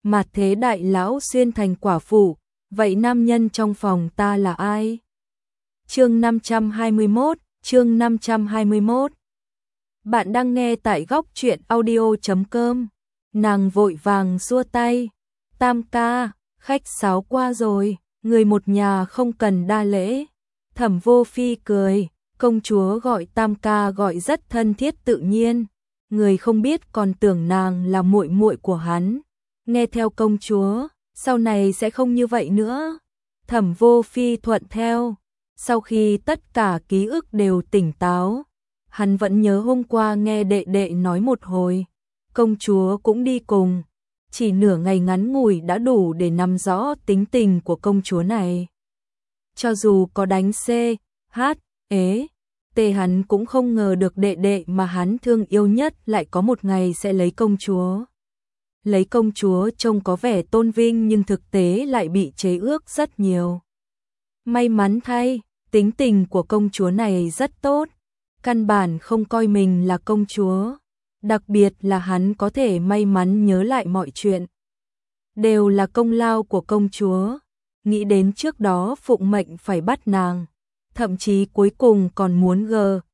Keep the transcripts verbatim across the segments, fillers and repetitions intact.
mà thế đại lão xuyên thành quả phụ, vậy nam nhân trong phòng ta là ai? Chương năm trăm hai mươi mốt, chương năm trăm hai mươi mốt. Bạn đang nghe tại góc truyện audio chấm com. Nàng vội vàng xua tay. Tam ca, khách sáo qua rồi, người một nhà không cần đa lễ. Thẩm Vô Phi cười, công chúa gọi Tam ca gọi rất thân thiết tự nhiên, người không biết còn tưởng nàng là muội muội của hắn. Nghe theo công chúa, sau này sẽ không như vậy nữa. Thẩm Vô Phi thuận theo. Sau khi tất cả ký ức đều tỉnh táo, hắn vẫn nhớ hôm qua nghe đệ đệ nói một hồi, công chúa cũng đi cùng, chỉ nửa ngày ngắn ngủi đã đủ để nắm rõ tính tình của công chúa này. Cho dù có đánh C, H, ế, T hắn cũng không ngờ được đệ đệ mà hắn thương yêu nhất lại có một ngày sẽ lấy công chúa. Lấy công chúa trông có vẻ tôn vinh nhưng thực tế lại bị chế ước rất nhiều. May mắn thay, tính tình của công chúa này rất tốt, căn bản không coi mình là công chúa, đặc biệt là hắn có thể may mắn nhớ lại mọi chuyện. Đều là công lao của công chúa, nghĩ đến trước đó phụng mệnh phải bắt nàng, thậm chí cuối cùng còn muốn G,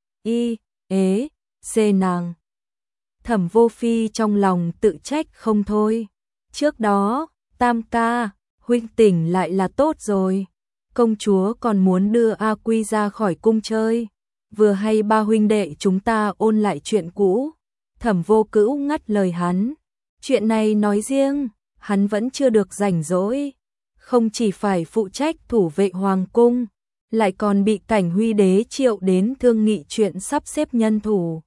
I, ế, C nàng. Thẩm Vô Phi trong lòng tự trách không thôi, trước đó, Tam ca, huynh tỉnh lại là tốt rồi. Công chúa còn muốn đưa A Quy ra khỏi cung chơi, vừa hay ba huynh đệ chúng ta ôn lại chuyện cũ. Thẩm Vô Cữu ngắt lời hắn, chuyện này nói riêng, hắn vẫn chưa được rảnh rỗi, không chỉ phải phụ trách thủ vệ hoàng cung, lại còn bị Cảnh Huy đế triệu đến thương nghị chuyện sắp xếp nhân thủ.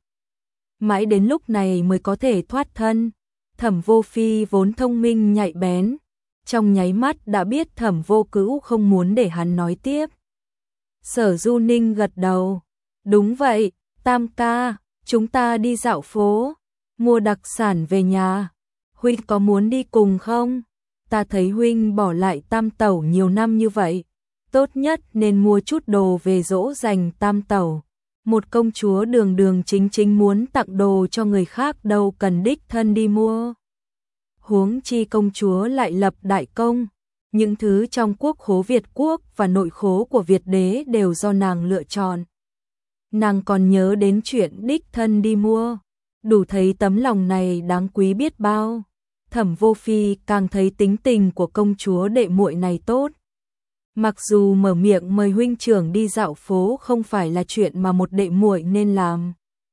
Mãi đến lúc này mới có thể thoát thân. Thẩm Vô Phi vốn thông minh nhạy bén, trong nháy mắt đã biết Thẩm Vô Cữu không muốn để hắn nói tiếp. Sở Du Ninh gật đầu, đúng vậy, Tam ca, chúng ta đi dạo phố, mua đặc sản về nhà, huynh có muốn đi cùng không? Ta thấy huynh bỏ lại Tam tẩu nhiều năm như vậy, tốt nhất nên mua chút đồ về dỗ dành Tam tẩu. Một công chúa đường đường chính chính muốn tặng đồ cho người khác đâu cần đích thân đi mua. Huống chi công chúa lại lập đại công, những thứ trong quốc khố Việt quốc và nội khố của Việt đế đều do nàng lựa chọn. Nàng còn nhớ đến chuyện đích thân đi mua, đủ thấy tấm lòng này đáng quý biết bao. Thẩm Vô Phi càng thấy tính tình của công chúa đệ muội này tốt. Mặc dù mở miệng mời huynh trưởng đi dạo phố không phải là chuyện mà một đệ muội nên làm.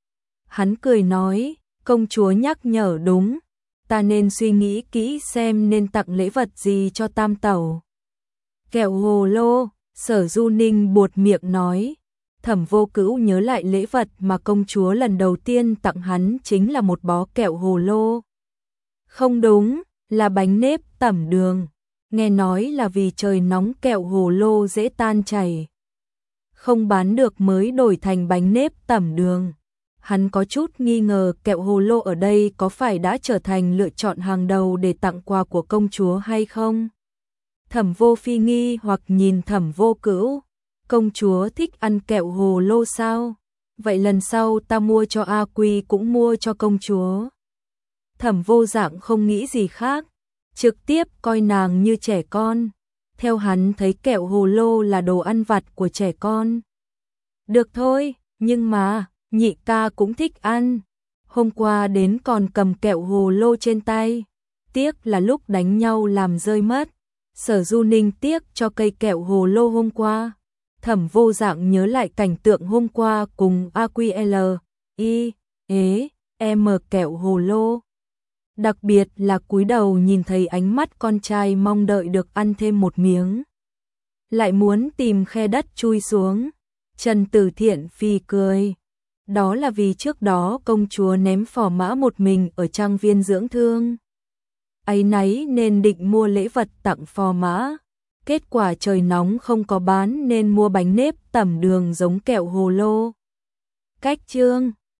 Hắn cười nói, công chúa nhắc nhở đúng, ta nên suy nghĩ kỹ xem nên tặng lễ vật gì cho Tam tẩu. Kẹo hồ lô, Sở Du Ninh buột miệng nói. Thẩm Vô Cữu nhớ lại lễ vật mà công chúa lần đầu tiên tặng hắn chính là một bó kẹo hồ lô. Không đúng, là bánh nếp tẩm đường. Nghe nói là vì trời nóng kẹo hồ lô dễ tan chảy, không bán được mới đổi thành bánh nếp tẩm đường. Hắn có chút nghi ngờ kẹo hồ lô ở đây có phải đã trở thành lựa chọn hàng đầu để tặng quà của công chúa hay không? Thẩm Vô Phi nghi hoặc nhìn Thẩm Vô Cữu, công chúa thích ăn kẹo hồ lô sao? Vậy lần sau ta mua cho A Quy cũng mua cho công chúa. Thẩm Vô Dạng không nghĩ gì khác, trực tiếp coi nàng như trẻ con. Theo hắn thấy kẹo hồ lô là đồ ăn vặt của trẻ con. Được thôi, nhưng mà, nhị ca cũng thích ăn. Hôm qua đến còn cầm kẹo hồ lô trên tay. Tiếc là lúc đánh nhau làm rơi mất. Sở Du Ninh tiếc cho cây kẹo hồ lô hôm qua. Thẩm Vô Dạng nhớ lại cảnh tượng hôm qua cùng A Q L, I, ế, M kẹo hồ lô. Đặc biệt là cúi đầu nhìn thấy ánh mắt con trai mong đợi được ăn thêm một miếng. Lại muốn tìm khe đất chui xuống. Trần Tử Thiện phì cười. Đó là vì trước đó công chúa ném phò mã một mình ở trang viên dưỡng thương. Áy náy nên định mua lễ vật tặng phò mã. Kết quả trời nóng không có bán nên mua bánh nếp tẩm đường giống kẹo hồ lô. Cách chương